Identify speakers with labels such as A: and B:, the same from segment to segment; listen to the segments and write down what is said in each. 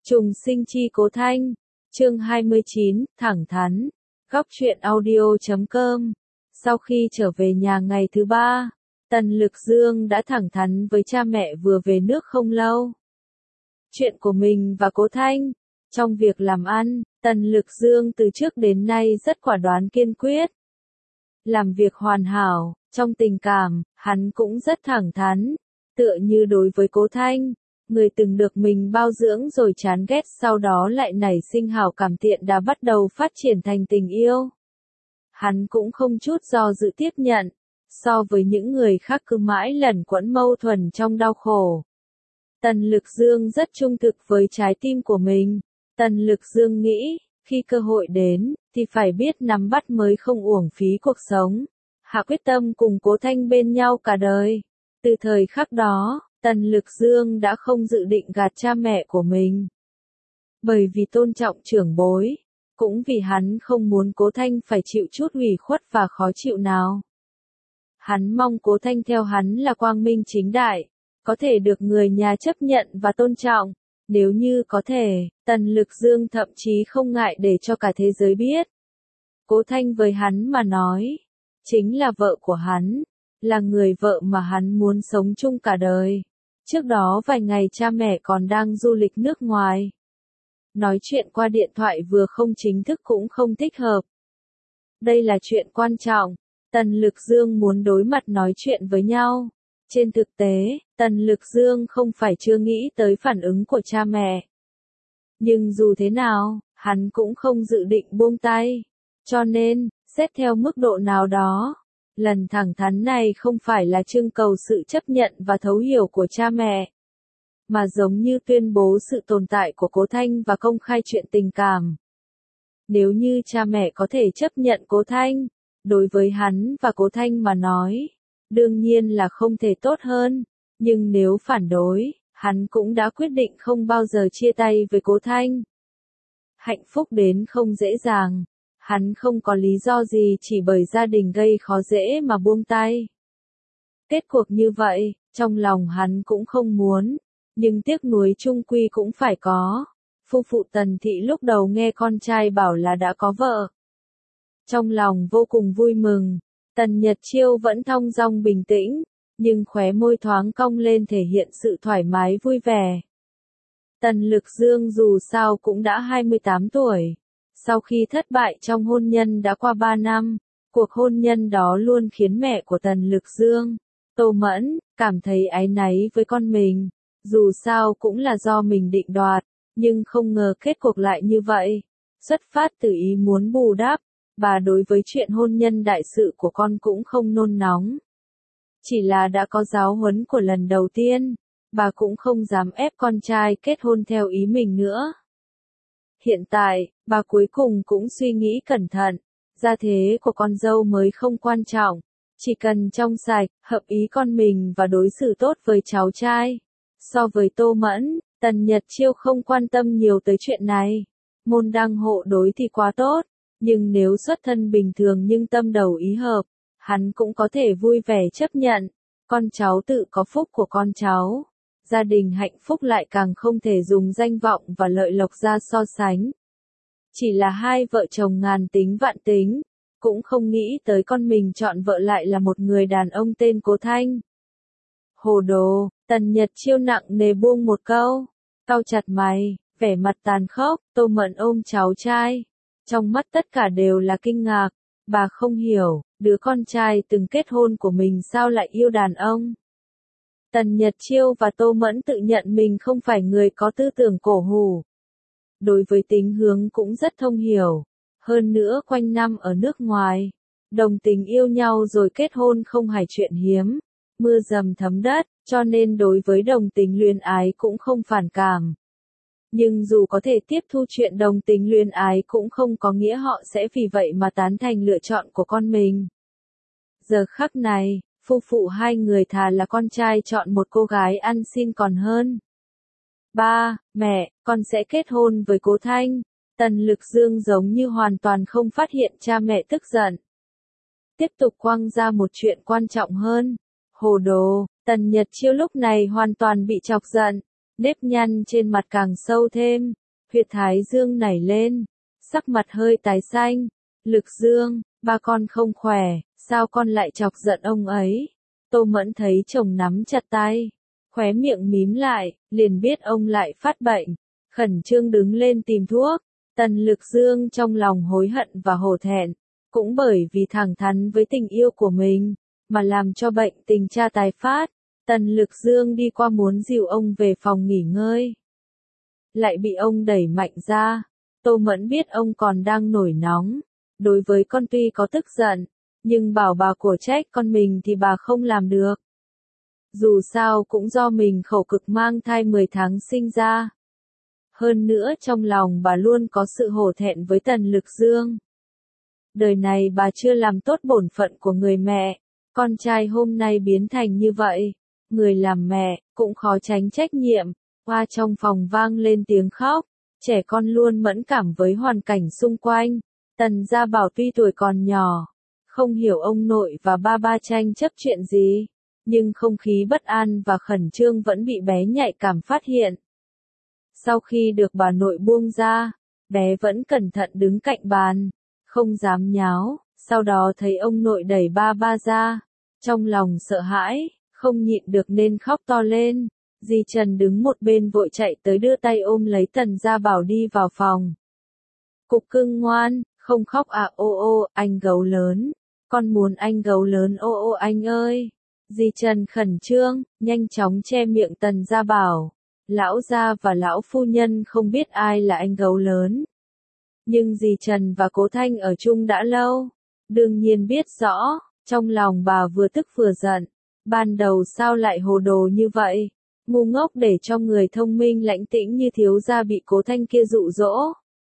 A: Trùng sinh chi Cố Thanh, chương 29, thẳng thắn, góc truyện audio.com. Sau khi trở về nhà ngày thứ ba, Tần Lực Dương đã thẳng thắn với cha mẹ vừa về nước không lâu. Chuyện của mình và Cố Thanh, trong việc làm ăn, Tần Lực Dương từ trước đến nay rất quả đoán kiên quyết. Làm việc hoàn hảo, trong tình cảm, hắn cũng rất thẳng thắn, tựa như đối với Cố Thanh. Người từng được mình bao dưỡng rồi chán ghét sau đó lại nảy sinh hảo cảm tiện đã bắt đầu phát triển thành tình yêu. Hắn cũng không chút do dự tiếp nhận, so với những người khác cứ mãi lẩn quẩn mâu thuẫn trong đau khổ. Tần Lực Dương rất trung thực với trái tim của mình. Tần Lực Dương nghĩ, khi cơ hội đến, thì phải biết nắm bắt mới không uổng phí cuộc sống. Hạ quyết tâm cùng Cố Thanh bên nhau cả đời. Từ thời khắc đó, Tần Lực Dương đã không dự định gạt cha mẹ của mình. Bởi vì tôn trọng trưởng bối, cũng vì hắn không muốn Cố Thanh phải chịu chút ủy khuất và khó chịu nào. Hắn mong Cố Thanh theo hắn là quang minh chính đại, có thể được người nhà chấp nhận và tôn trọng. Nếu như có thể, Tần Lực Dương thậm chí không ngại để cho cả thế giới biết. Cố Thanh với hắn mà nói, chính là vợ của hắn, là người vợ mà hắn muốn sống chung cả đời. Trước đó vài ngày cha mẹ còn đang du lịch nước ngoài. Nói chuyện qua điện thoại vừa không chính thức cũng không thích hợp. Đây là chuyện quan trọng, Tần Lực Dương muốn đối mặt nói chuyện với nhau. Trên thực tế, Tần Lực Dương không phải chưa nghĩ tới phản ứng của cha mẹ. Nhưng dù thế nào, hắn cũng không dự định buông tay. Cho nên, xét theo mức độ nào đó, lần thẳng thắn này không phải là trưng cầu sự chấp nhận và thấu hiểu của cha mẹ, mà giống như tuyên bố sự tồn tại của Cố Thanh và công khai chuyện tình cảm. Nếu như cha mẹ có thể chấp nhận Cố Thanh, đối với hắn và Cố Thanh mà nói, đương nhiên là không thể tốt hơn, nhưng nếu phản đối, hắn cũng đã quyết định không bao giờ chia tay với Cố Thanh. Hạnh phúc đến không dễ dàng, hắn không có lý do gì chỉ bởi gia đình gây khó dễ mà buông tay. Kết cuộc như vậy, trong lòng hắn cũng không muốn, nhưng tiếc nuối chung quy cũng phải có. Phu phụ Tần Thị lúc đầu nghe con trai bảo là đã có vợ. Trong lòng vô cùng vui mừng, Tần Nhật Chiêu vẫn thong dong bình tĩnh, nhưng khóe môi thoáng cong lên thể hiện sự thoải mái vui vẻ. Tần Lực Dương dù sao cũng đã 28 tuổi. Sau khi thất bại trong hôn nhân đã qua 3 năm, cuộc hôn nhân đó luôn khiến mẹ của Tần Lực Dương, Tô Mẫn, cảm thấy áy náy với con mình. Dù sao cũng là do mình định đoạt, nhưng không ngờ kết cuộc lại như vậy. Xuất phát từ ý muốn bù đắp, bà đối với chuyện hôn nhân đại sự của con cũng không nôn nóng. Chỉ là đã có giáo huấn của lần đầu tiên, bà cũng không dám ép con trai kết hôn theo ý mình nữa. Hiện tại, bà cuối cùng cũng suy nghĩ cẩn thận, gia thế của con dâu mới không quan trọng, chỉ cần trong sạch, hợp ý con mình và đối xử tốt với cháu trai. So với Tô Mẫn, Tần Nhật Chiêu không quan tâm nhiều tới chuyện này. Môn đăng hộ đối thì quá tốt, nhưng nếu xuất thân bình thường nhưng tâm đầu ý hợp, hắn cũng có thể vui vẻ chấp nhận. Con cháu tự có phúc của con cháu. Gia đình hạnh phúc lại càng không thể dùng danh vọng và lợi lộc ra so sánh. Chỉ là hai vợ chồng ngàn tính vạn tính, cũng không nghĩ tới con mình chọn vợ lại là một người đàn ông tên Cố Thanh. Hồ đồ, Tần Nhật Chiêu nặng nề buông một câu, cau chặt mày, vẻ mặt tàn khốc. Tô Mẫn ôm cháu trai, trong mắt tất cả đều là kinh ngạc. Bà không hiểu, đứa con trai từng kết hôn của mình sao lại yêu đàn ông. Tần Nhật Chiêu và Tô Mẫn tự nhận mình không phải người có tư tưởng cổ hủ. Đối với tính hướng cũng rất thông hiểu. Hơn nữa quanh năm ở nước ngoài, đồng tình yêu nhau rồi kết hôn không phải chuyện hiếm. Mưa dầm thấm đất, cho nên đối với đồng tình luyến ái cũng không phản cảm. Nhưng dù có thể tiếp thu chuyện đồng tình luyến ái cũng không có nghĩa họ sẽ vì vậy mà tán thành lựa chọn của con mình. Giờ khắc này, phu phụ hai người thà là con trai chọn một cô gái ăn xin còn hơn. Ba, mẹ, con sẽ kết hôn với Cố Thanh. Tần Lực Dương giống như hoàn toàn không phát hiện cha mẹ tức giận. Tiếp tục quăng ra một chuyện quan trọng hơn. Hồ đồ, Tần Nhật Chiêu lúc này hoàn toàn bị chọc giận. nếp nhăn trên mặt càng sâu thêm, huyệt thái dương nảy lên, sắc mặt hơi tái xanh. Lực Dương, ba con không khỏe, sao con lại chọc giận ông ấy? Tô Mẫn thấy chồng nắm chặt tay, khóe miệng mím lại, liền biết ông lại phát bệnh, khẩn trương đứng lên tìm thuốc. Tần Lực Dương trong lòng hối hận và hổ thẹn, cũng bởi vì thẳng thắn với tình yêu của mình, mà làm cho bệnh tình cha tái phát. Tần Lực Dương đi qua muốn dìu ông về phòng nghỉ ngơi, lại bị ông đẩy mạnh ra. Tô Mẫn biết ông còn đang nổi nóng, đối với con tuy có tức giận, nhưng bảo bà của trách con mình thì bà không làm được. Dù sao cũng do mình khổ cực mang thai 10 tháng sinh ra. Hơn nữa trong lòng bà luôn có sự hổ thẹn với Tần Lực Dương. Đời này bà chưa làm tốt bổn phận của người mẹ, con trai hôm nay biến thành như vậy, người làm mẹ cũng khó tránh trách nhiệm. Qua trong phòng vang lên tiếng khóc, trẻ con luôn mẫn cảm với hoàn cảnh xung quanh. Tần Gia Bảo tuy tuổi còn nhỏ, không hiểu ông nội và ba tranh chấp chuyện gì, nhưng không khí bất an và khẩn trương vẫn bị bé nhạy cảm phát hiện. Sau khi được bà nội buông ra, bé vẫn cẩn thận đứng cạnh bàn, không dám nháo, sau đó thấy ông nội đẩy ba ra, trong lòng sợ hãi, không nhịn được nên khóc to lên. Dì Trần đứng một bên vội chạy tới đưa tay ôm lấy Tần Gia Bảo đi vào phòng. Cục cưng ngoan, không khóc à, ô ô, anh gấu lớn, con muốn anh gấu lớn, ô ô anh ơi. Dì Trần khẩn trương, nhanh chóng che miệng Tần Gia Bảo. Lão gia và lão phu nhân không biết ai là anh gấu lớn. Nhưng dì Trần và cố Thanh ở chung đã lâu, đương nhiên biết rõ, trong lòng bà vừa tức vừa giận. Ban đầu sao lại hồ đồ như vậy? Ngu ngốc để cho người thông minh lãnh tĩnh như thiếu gia bị cố Thanh kia dụ dỗ.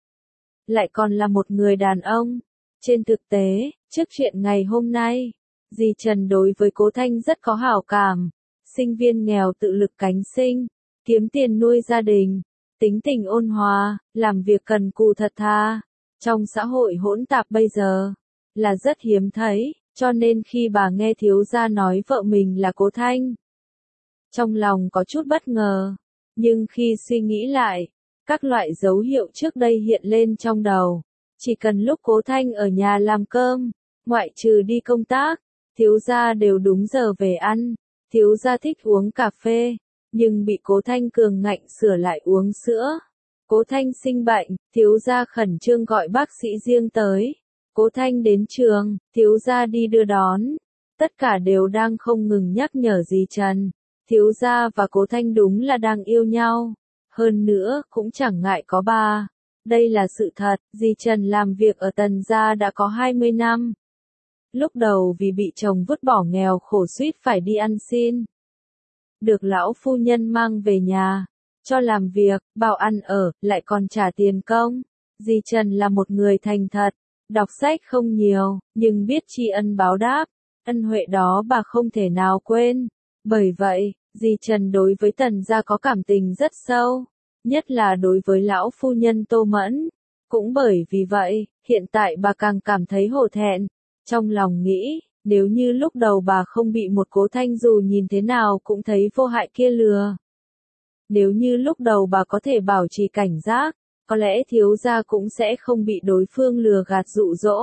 A: Lại còn là một người đàn ông. Trên thực tế, trước chuyện ngày hôm nay, dì Trần đối với cố Thanh rất có hảo cảm. Sinh viên nghèo tự lực cánh sinh, kiếm tiền nuôi gia đình, tính tình ôn hòa, làm việc cần cù thật thà. Trong xã hội hỗn tạp bây giờ, là rất hiếm thấy, cho nên khi bà nghe thiếu gia nói vợ mình là cố Thanh, trong lòng có chút bất ngờ, nhưng khi suy nghĩ lại, các loại dấu hiệu trước đây hiện lên trong đầu. Chỉ cần lúc cố Thanh ở nhà làm cơm, ngoại trừ đi công tác, thiếu gia đều đúng giờ về ăn. Thiếu gia thích uống cà phê, nhưng bị cố Thanh cường ngạnh sửa lại uống sữa. Cố Thanh sinh bệnh, thiếu gia khẩn trương gọi bác sĩ riêng tới. Cố Thanh đến trường, thiếu gia đi đưa đón. Tất cả đều đang không ngừng nhắc nhở dì Trần. Thiếu gia và cố Thanh đúng là đang yêu nhau. Hơn nữa, cũng chẳng ngại có bà. Đây là sự thật, dì Trần làm việc ở Tần gia đã có 20 năm. Lúc đầu vì bị chồng vứt bỏ nghèo khổ suýt phải đi ăn xin. Được lão phu nhân mang về nhà, cho làm việc, bảo ăn ở, lại còn trả tiền công. Dì Trần là một người thành thật, đọc sách không nhiều, nhưng biết tri ân báo đáp. Ân huệ đó bà không thể nào quên. Bởi vậy, dì Trần đối với Tần gia có cảm tình rất sâu, nhất là đối với lão phu nhân Tô Mẫn. Cũng bởi vì vậy, hiện tại bà càng cảm thấy hổ thẹn. Trong lòng nghĩ, nếu như lúc đầu bà không bị một cố Thanh dù nhìn thế nào cũng thấy vô hại kia lừa. Nếu như lúc đầu bà có thể bảo trì cảnh giác, có lẽ thiếu gia cũng sẽ không bị đối phương lừa gạt dụ dỗ.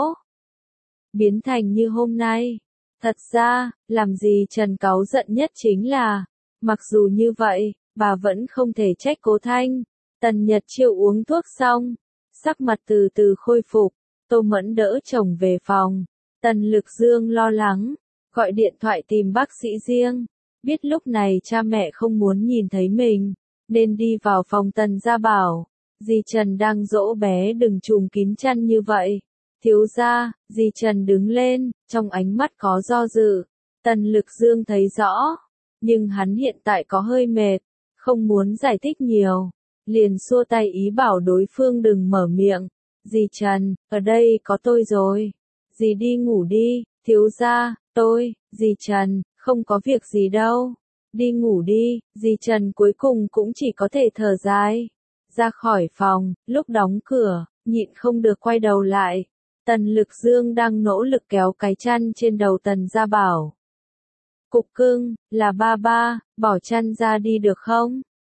A: Biến thành như hôm nay. Thật ra, làm gì Trần cáu giận nhất chính là, mặc dù như vậy, bà vẫn không thể trách cố Thanh. Tần Nhật Chiêu uống thuốc xong, sắc mặt từ từ khôi phục, Tô Mẫn đỡ chồng về phòng. Tần Lực Dương lo lắng, gọi điện thoại tìm bác sĩ riêng, biết lúc này cha mẹ không muốn nhìn thấy mình, nên đi vào phòng Tần Gia Bảo. Dì Trần đang dỗ bé đừng trùm kín chăn như vậy. Thiếu gia, dì Trần đứng lên, trong ánh mắt có do dự. Tần Lực Dương thấy rõ, nhưng hắn hiện tại có hơi mệt, không muốn giải thích nhiều, liền xua tay ý bảo đối phương đừng mở miệng. Dì Trần, ở đây có tôi rồi. Dì đi ngủ đi, thiếu gia, dì Trần, không có việc gì đâu. Đi ngủ đi, dì Trần cuối cùng cũng chỉ có thể thở dài. Ra khỏi phòng, lúc đóng cửa, nhịn không được quay đầu lại. Tần Lực Dương đang nỗ lực kéo cái chăn trên đầu Tần Gia Bảo. Cục cưng, là ba, bỏ chăn ra đi được không?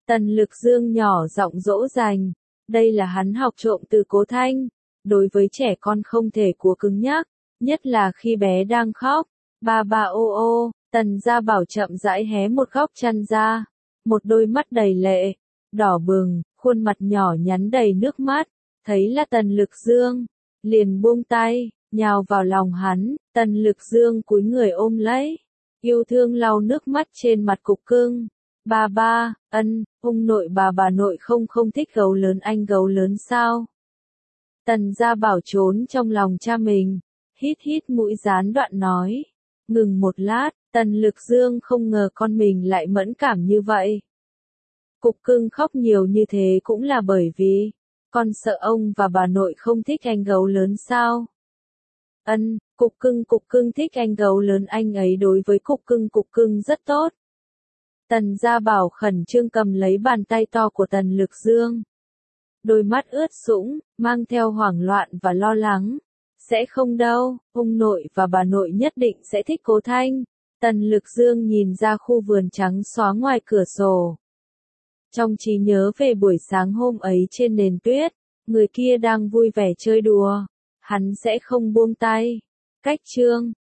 A: Tần Lực Dương nhỏ giọng dỗ dành. Đây là hắn học trộm từ Cố Thanh. Đối với trẻ con không thể cúa cứng nhắc, nhất là khi bé đang khóc. Ba ba ô ô, Tần Gia Bảo chậm rãi hé một góc chăn ra. Một đôi mắt đầy lệ, đỏ bừng, khuôn mặt nhỏ nhắn đầy nước mắt. Thấy là Tần Lực Dương, liền buông tay, nhào vào lòng hắn. Tần Lực Dương cúi người ôm lấy, yêu thương lau nước mắt trên mặt Cục Cưng. Ba ba, ông nội bà nội không thích gấu lớn, anh gấu lớn sao? Tần Gia Bảo trốn trong lòng cha mình, hít hít mũi gián đoạn nói. Ngừng một lát, Tần Lực Dương không ngờ con mình lại mẫn cảm như vậy. Cục Cưng khóc nhiều như thế cũng là bởi vì, con sợ ông và bà nội không thích anh gấu lớn sao? Cục Cưng thích anh gấu lớn, anh ấy đối với Cục Cưng rất tốt. Tần Gia Bảo khẩn trương cầm lấy bàn tay to của Tần Lực Dương. Đôi mắt ướt sũng, mang theo hoảng loạn và lo lắng. Sẽ không đâu, ông nội và bà nội nhất định sẽ thích Cố Thanh. Tần Lực Dương nhìn ra khu vườn trắng xóa ngoài cửa sổ. Trong trí nhớ về buổi sáng hôm ấy trên nền tuyết, người kia đang vui vẻ chơi đùa. Hắn sẽ không buông tay. Cách chương